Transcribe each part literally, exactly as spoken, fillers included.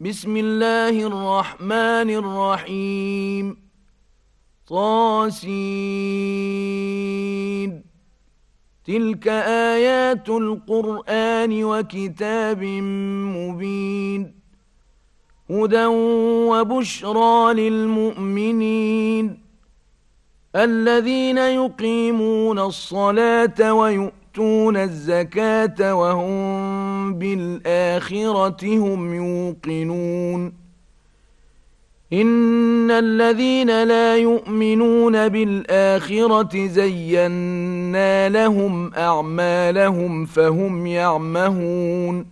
بسم الله الرحمن الرحيم طاسين تلك آيات القرآن وكتاب مبين هدى وبشرى للمؤمنين الذين يقيمون الصلاة ويؤتون الزكاة وهم بالآخرة هم يوقنون إن الذين لا يؤمنون بالآخرة زينا لهم أعمالهم فهم يعمهون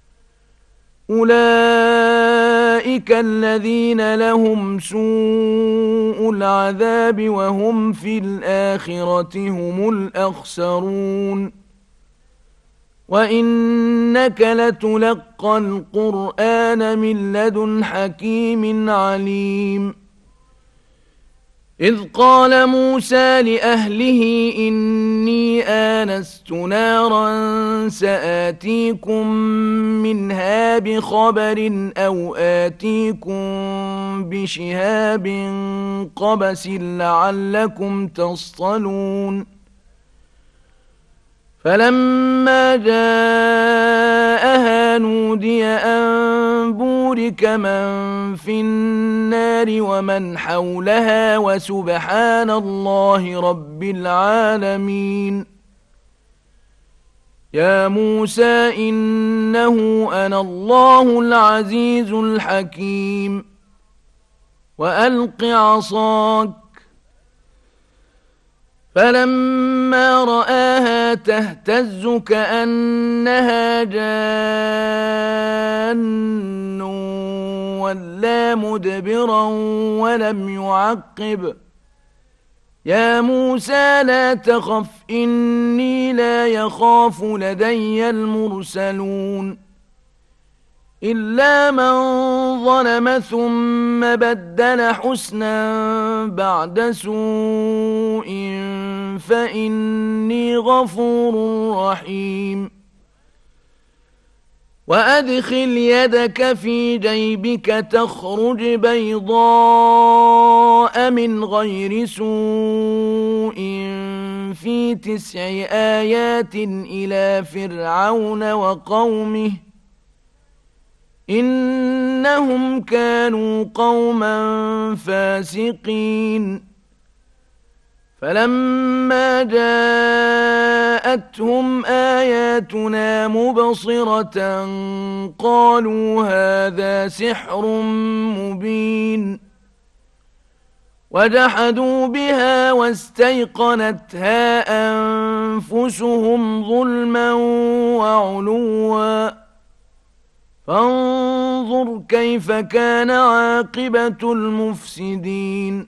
أولئك الذين لهم سوء العذاب وهم في الآخرة هم الأخسرون وإنك لتلقى القرآن من لدن حكيم عليم إذ قال موسى لأهله إني آنست نارا سآتيكم منها بخبر أو آتيكم بشهاب قبس لعلكم تصطلون فلما جاءها نودي أن بورك من في النار ومن حولها وسبحان الله رب العالمين يا موسى إنه أنا الله العزيز الحكيم وألق عصاك فلما رآها تهتز كأنها جان ولا مدبرا ولم يعقب يا موسى لا تخف إني لا يخاف لدي المرسلون إلا من ظلم ثم بدل حسنا بعد سوء فإني غفور رحيم وأدخل يدك في جيبك تخرج بيضاء من غير سوء في تسع آيات إلى فرعون وقومه إنهم كانوا قوما فاسقين فلما جاءتهم آياتنا مبصرة قالوا هذا سحر مبين وجحدوا بها واستيقنتها أنفسهم ظلما وعلوا فانظر كيف كان عاقبة المفسدين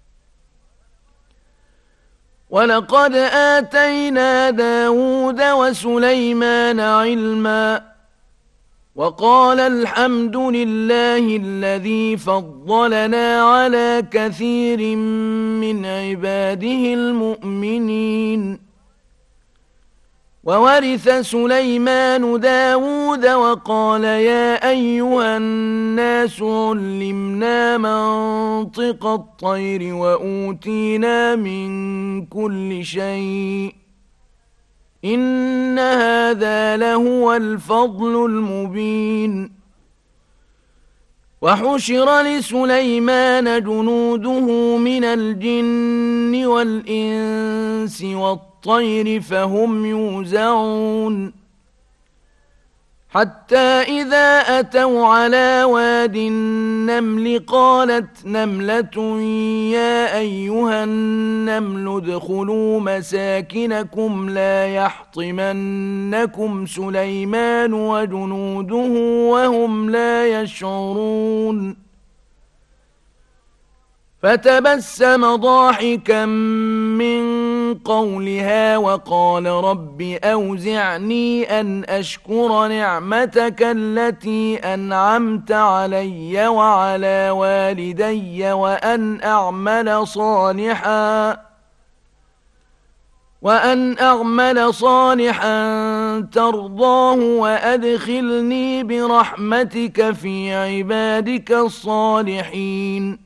ولقد آتينا داود وسليمان علما وقال الحمد لله الذي فضلنا على كثير من عباده المؤمنين وورث سليمان داود وقال يا أيها الناس علمنا منطق الطير وأوتينا من كل شيء إن هذا لهو الفضل المبين وحشر لسليمان جنوده من الجن والإنس والطير الطير فهم يوزعون حتى إذا أتوا على واد النمل قالت نملة يا أيها النمل ادخلوا مساكنكم لا يحطمنكم سليمان وجنوده وهم لا يشعرون فتبسم ضاحكا من قولها وقال رب أوزعني أن أشكر نعمتك التي أنعمت علي وعلى والدي وأن أعمل صالحا وأن أعمل صالحا ترضاه وأدخلني برحمتك في عبادك الصالحين.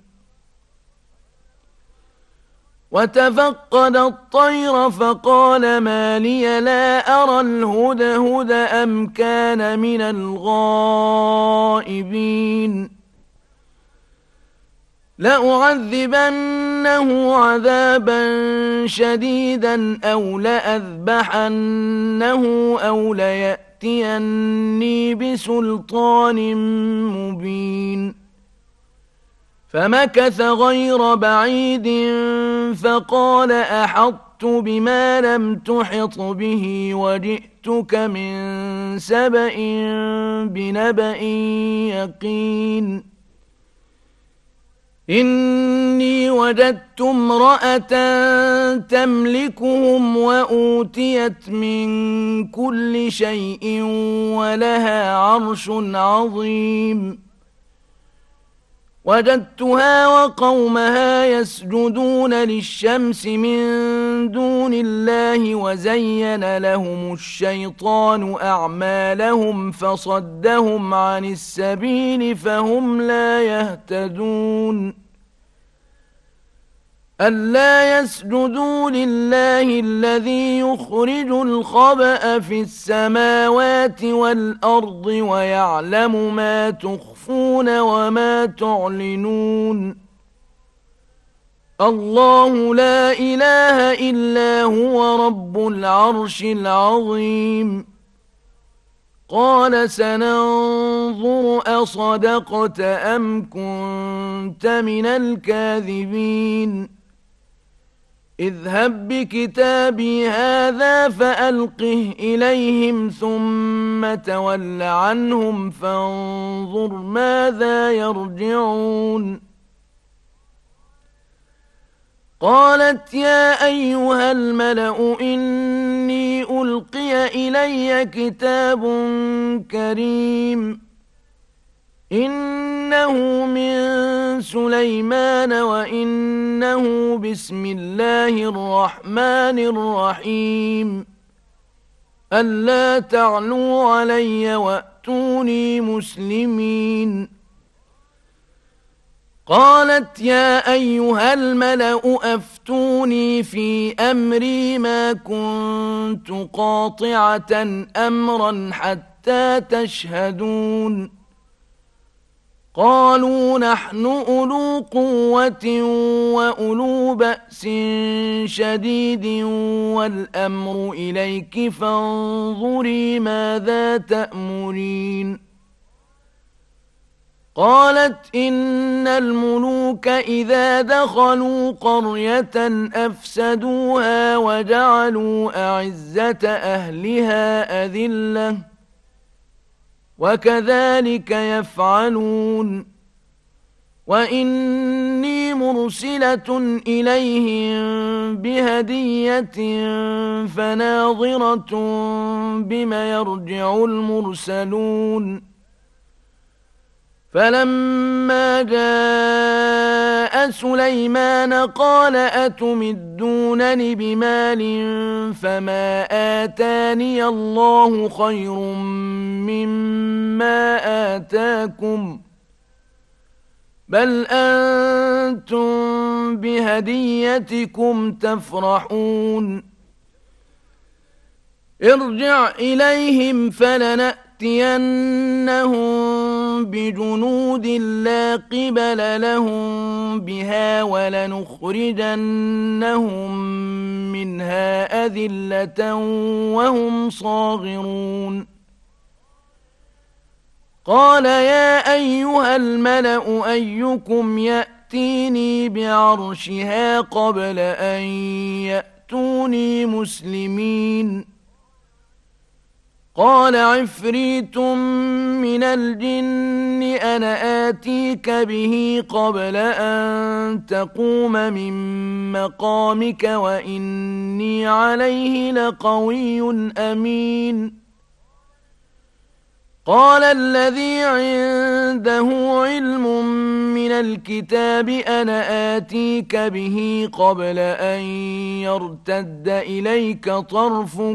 وتفقد الطير فقال ما لي لا أرى الهدهد أم كان من الغائبين. لأعذبنه عذابا شديدا أو لأذبحنه أو ليأتيني بسلطان مبين. فمكث غير بعيد فقال أحطت بما لم تحط به وجئتك من سبأ بنبأ يقين. إني وجدت امرأة تملكهم وأوتيت من كل شيء ولها عرش عظيم. وجدتها وقومها يسجدون للشمس من دون الله وزين لهم الشيطان أعمالهم فصدهم عن السبيل فهم لا يهتدون. ألا يسجدوا لله الذي يخرج الخبأ في السماوات والأرض ويعلم ما تخفون وما تعلنون. الله لا إله إلا هو رب العرش العظيم. قال سننظر أصدقت أم كنت من الكاذبين. اذهب بكتابي هذا فألقه إليهم ثم تول عنهم فانظر ماذا يرجعون. قالت يا أيها الملأ إني ألقي إلي كتاب كريم إنه من سليمان وإنه بسم الله الرحمن الرحيم. ألا تعلوا علي وأتوني مسلمين. قالت يا أيها الملأ أفتوني في أمري ما كنت قاطعة أمرا حتى تشهدون. قالوا نحن أولو قوة وأولو بأس شديد والأمر إليك فانظري ماذا تأمرين. قالت إن الملوك إذا دخلوا قرية أفسدوها وجعلوا أعزة أهلها أذلة وكذلك يفعلون. وإني مرسلة إليهم بهدية فناظرة بما يرجع المرسلون. فلما جاء سليمان قال أتمدونني بمال فما آتاني الله خير مما آتاكم بل أنتم بهديتكم تفرحون. ارجع إليهم فلنأتينهم بجنود لا قبل لهم بها ولنخرجنهم منها أذلة وهم صاغرون. قال يا أيها الملأ أيكم يأتيني بعرشها قبل أن يأتوني مسلمين. قال عفريت من الجن أنا آتيك به قبل أن تقوم من مقامك وإني عليه لقوي أمين. قال الذي عنده علم من الكتاب أنا آتيك به قبل أن يرتد إليك طرفك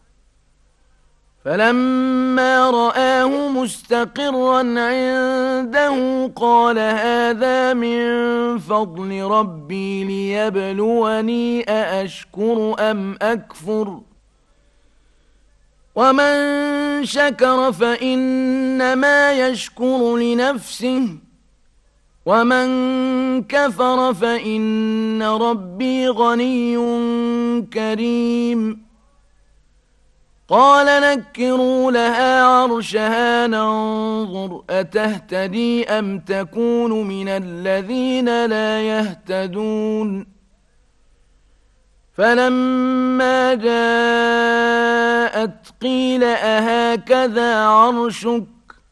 فلما رآه مستقرا عنده قال هذا من فضل ربي ليبلوني أأشكر أم أكفر ومن شكر فإنما يشكر لنفسه ومن كفر فإن ربي غني كريم قال نكروا لها عرشها ننظر أتهتدي أم تكون من الذين لا يهتدون فلما جاءت قيل أهكذا عرشك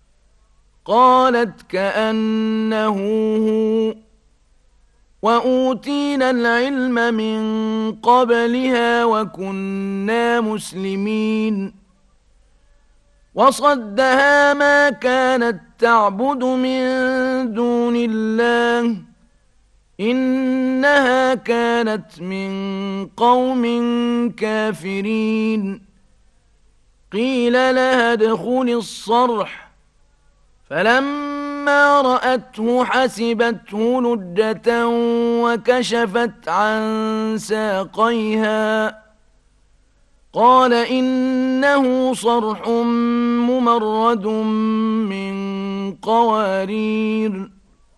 قالت كأنه هو وأوتينا العلم من قبلها وكنا مسلمين وصدها ما كانت تعبد من دون الله إنها كانت من قوم كافرين قيل لها ادخل الصرح فلما رأته حسبته لجة وكشفت عن ساقيها قال إنه صرح ممرد من قوارير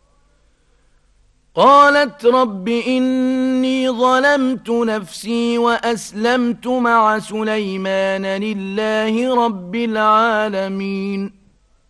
قالت رب إني ظلمت نفسي وأسلمت مع سليمان لله رب العالمين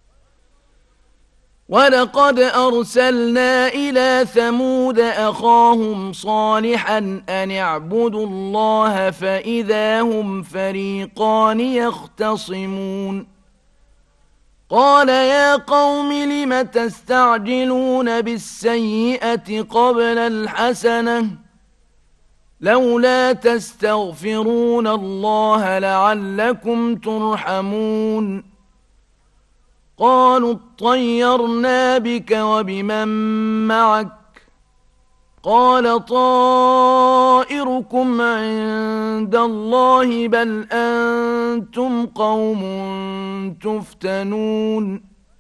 ولقد أرسلنا إلى ثمود أخاهم صالحا أن اعبدوا الله فإذا هم فريقان يختصمون قال يا قوم لم تستعجلون بالسيئة قبل الحسنة لولا تستغفرون الله لعلكم ترحمون قالوا اطيرنا بك وبمن معك قال طائركم عند الله بل أنتم قوم تفتنون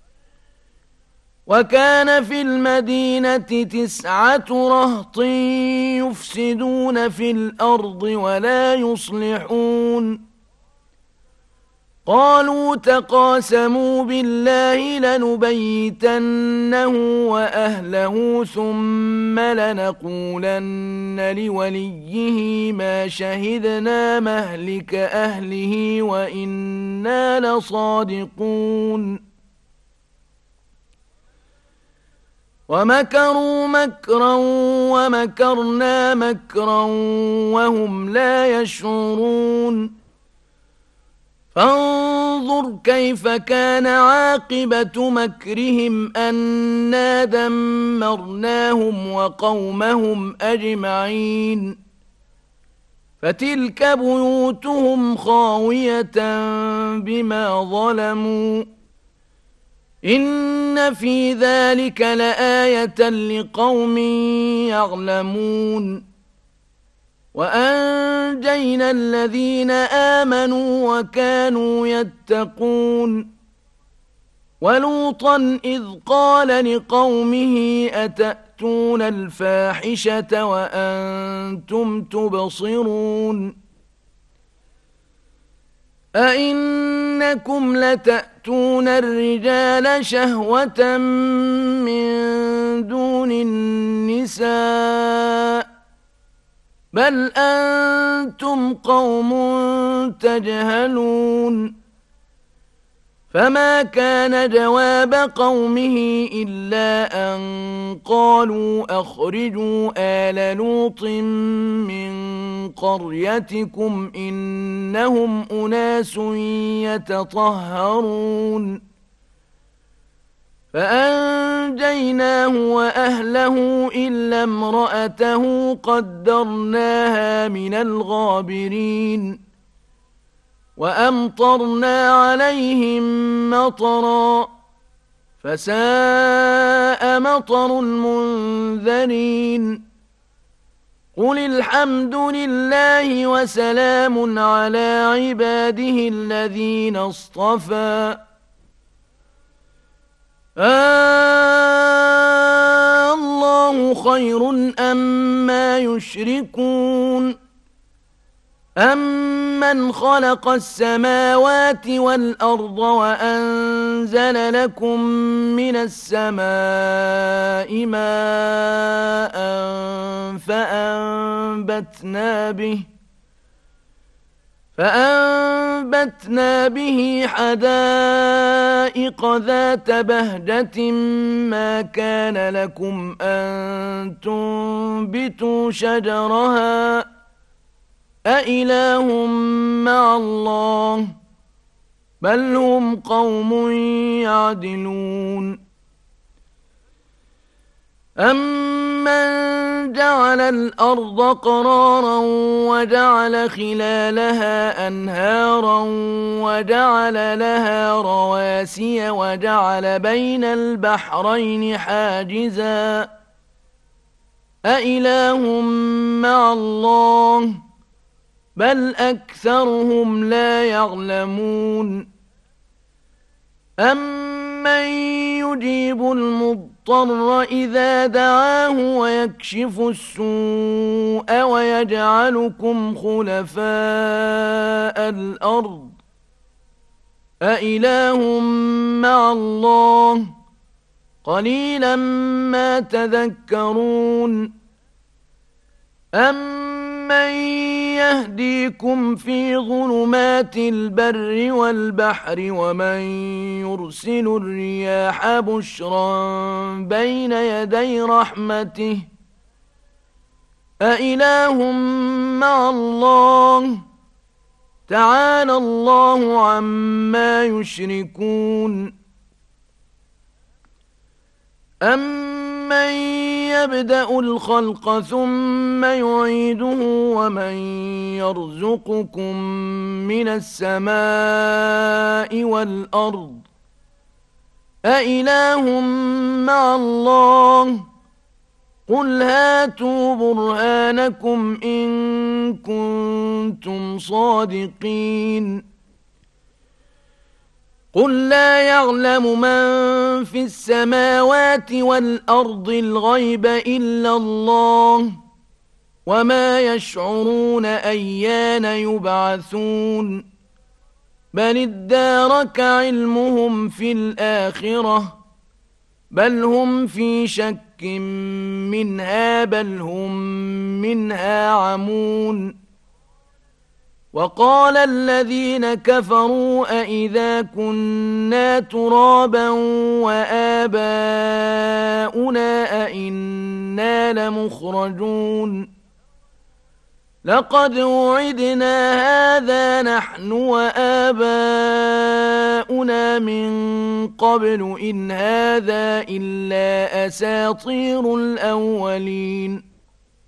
وكان في المدينة تسعة رهط يفسدون في الأرض ولا يصلحون قالوا تقاسموا بالله لنبيتنه وأهله ثم لنقولن لوليه ما شهدنا مهلك أهله وإنا لصادقون ومكروا مكرا ومكرنا مكرا وهم لا يشعرون فانظر كيف كان عاقبة مكرهم أنا دمرناهم وقومهم أجمعين فتلك بيوتهم خاوية بما ظلموا إن في ذلك لآية لقوم يعلمون وأنجينا الذين آمنوا وكانوا يتقون ولوطا إذ قال لقومه أتأتون الفاحشة وأنتم تبصرون أئنكم لتأتون الرجال شهوة من دون النساء بل أنتم قوم تجهلون فما كان جواب قومه إلا أن قالوا أخرجوا آل لوط من قريتكم إنهم أناس يتطهرون فأنجيناه وأهله إلا امرأته قدرناها من الغابرين وأمطرنا عليهم مطرا فساء مطر المنذرين قل الحمد لله وسلام على عباده الذين اصطفى آه الله خير أما يشركون أَمَّنْ خَلَقَ السَّمَاوَاتِ وَالْأَرْضَ وَأَنزَلَ لَكُم مِّنَ السَّمَاءِ مَاءً فَأَنبَتْنَا بِهِ فَأَنبَتْنَا بِهِ حَدَائِقَ ذَاتَ بَهْجَةٍ مَّا كَانَ لَكُمْ أَن تُنبِتُوا شَجَرَهَا أإله مع الله بل هم قوم يعدلون أمن جعل الأرض قرارا وجعل خلالها أنهارا وجعل لها رواسي وجعل بين البحرين حاجزا أإله مع الله بل أكثرهم لا يعلمون أمن يجيب المضطر إذا دعاه ويكشف السوء ويجعلكم خلفاء الأرض أإله مع الله قليلا ما تذكرون أمن يهديكم في ظلمات البر والبحر ومن يرسل الرياح بشرا بين يدي رحمته أإله مع الله تعالى الله عما يشركون أمن يبدأ الخلق ثم يعيده ومن يرزقكم من السماء والأرض أإله مع الله قل هاتوا برهانكم إن كنتم صادقين قل لا يعلم من في السماوات والأرض الغيب إلا الله وما يشعرون أيان يبعثون بل ادارك علمهم في الآخرة بل هم في شك منها بل هم منها عمون وقال الذين كفروا أئذا كنا ترابا وآباؤنا أئنا لمخرجون لقد وعدنا هذا نحن وآباؤنا من قبل إن هذا إلا أساطير الأولين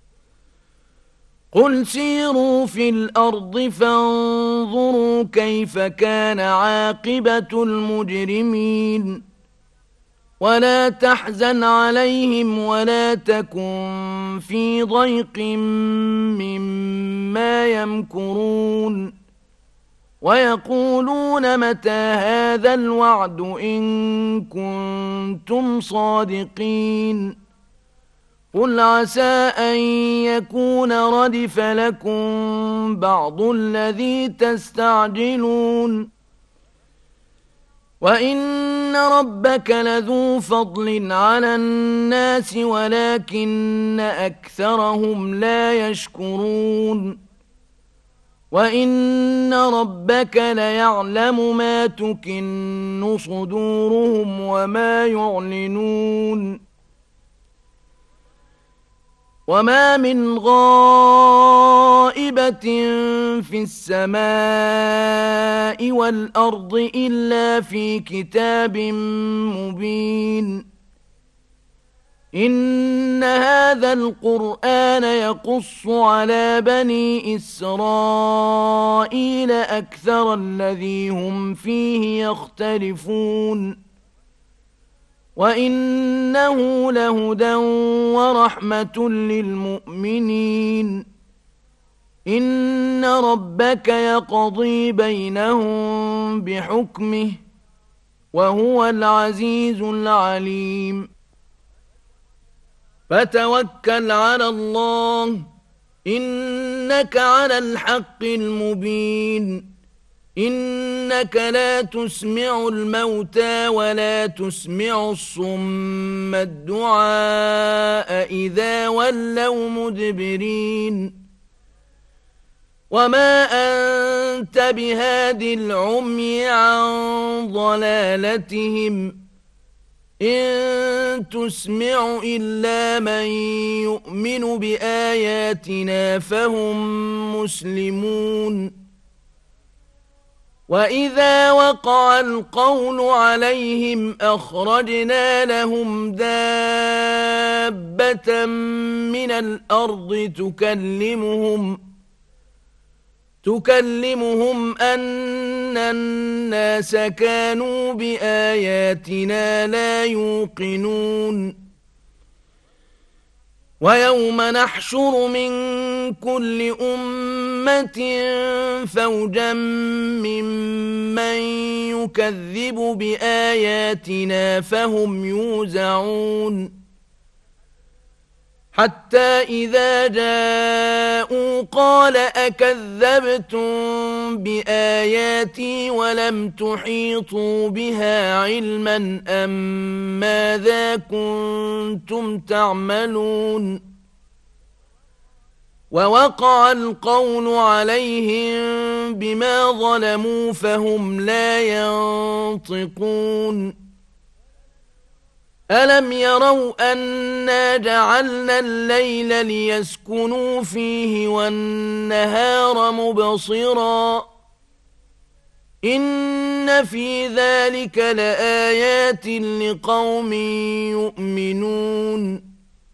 قل سيروا في الأرض فانظروا كيف كان عاقبة المجرمين ولا تحزن عليهم ولا تكن في ضيق مما يمكرون ويقولون متى هذا الوعد إن كنتم صادقين قل عسى أن يكون ردف لكم بعض الذي تستعجلون وإن ربك لذو فضل على الناس ولكن أكثرهم لا يشكرون وإن ربك ليعلم ما تكن صدورهم وما يعلنون وما من غائبة في السماء والأرض إلا في كتاب مبين إن إن هذا القرآن يقص على بني إسرائيل أكثر الذي هم فيه يختلفون وإنه لهدى ورحمة للمؤمنين إن ربك يقضي بينهم بحكمه وهو العزيز العليم فتوكل على الله إنك على الحق المبين إنك لا تسمع الموتى ولا تسمع الصم الدعاء إذا ولوا مدبرين وما أنت بهاد العمي عن ضلالتهم إن تسمع إلا من يؤمن بآياتنا فهم مسلمون وإذا وقع القول عليهم أخرجنا لهم دابة من الأرض تكلمهم تكلمهم أن الناس كانوا بآياتنا لا يوقنون ويوم نحشر من كل أمة فوجا ممن يكذب بآياتنا فهم يوزعون حتى إذا جاءوا قال أكذبتم بآياتي ولم تحيطوا بها علما أم ماذا كنتم تعملون ووقع القول عليهم بما ظلموا فهم لا ينطقون ألم يروا أنا جعلنا الليل ليسكنوا فيه والنهار مبصرا إن في ذلك لآيات لقوم يؤمنون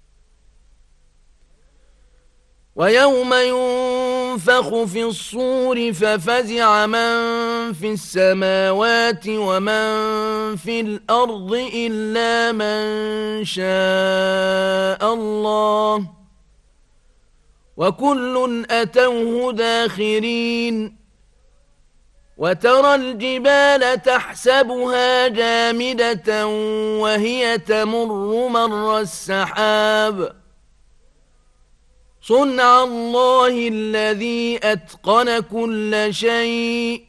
ويوم ينفخ في الصور ففزع من في السماوات ومن في الأرض إلا من شاء الله وكل أتوه داخرين وترى الجبال تحسبها جامدة وهي تمر مر السحاب صنع الله الذي أتقن كل شيء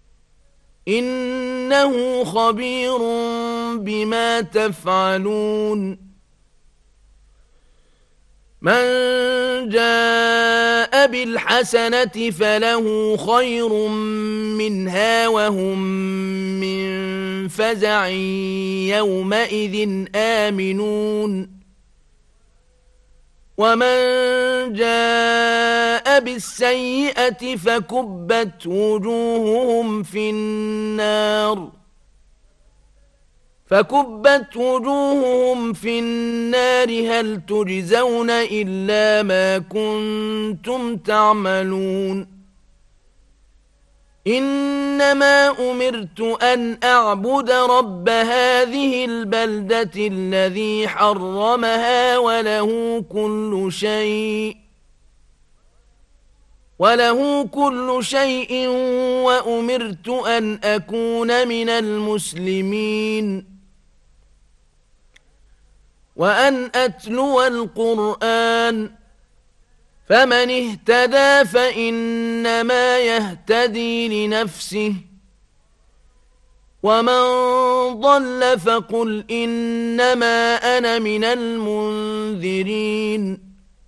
إنه خبير بما تفعلون من جاء بالحسنة فله خير منها وهم من فزع يومئذ آمنون ومن جاء بالسيئة فكبت وجوههم في النار فكبت وجوههم في النار هل تجزون إلا ما كنتم تعملون إنما أمرت أن أعبد رب هذه البلدة الذي حرمها وله كل شيء وله كل شيء وأمرت أن أكون من المسلمين وأن أتلو القرآن فمن اهتدى فإنما يهتدي لنفسه ومن ضل فقل إنما أنا من المنذرين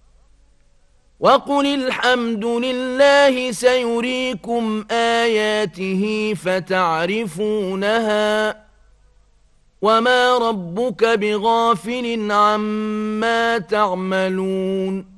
وقل الحمد لله سيريكم آياته فتعرفونها وما ربك بغافل عما تعملون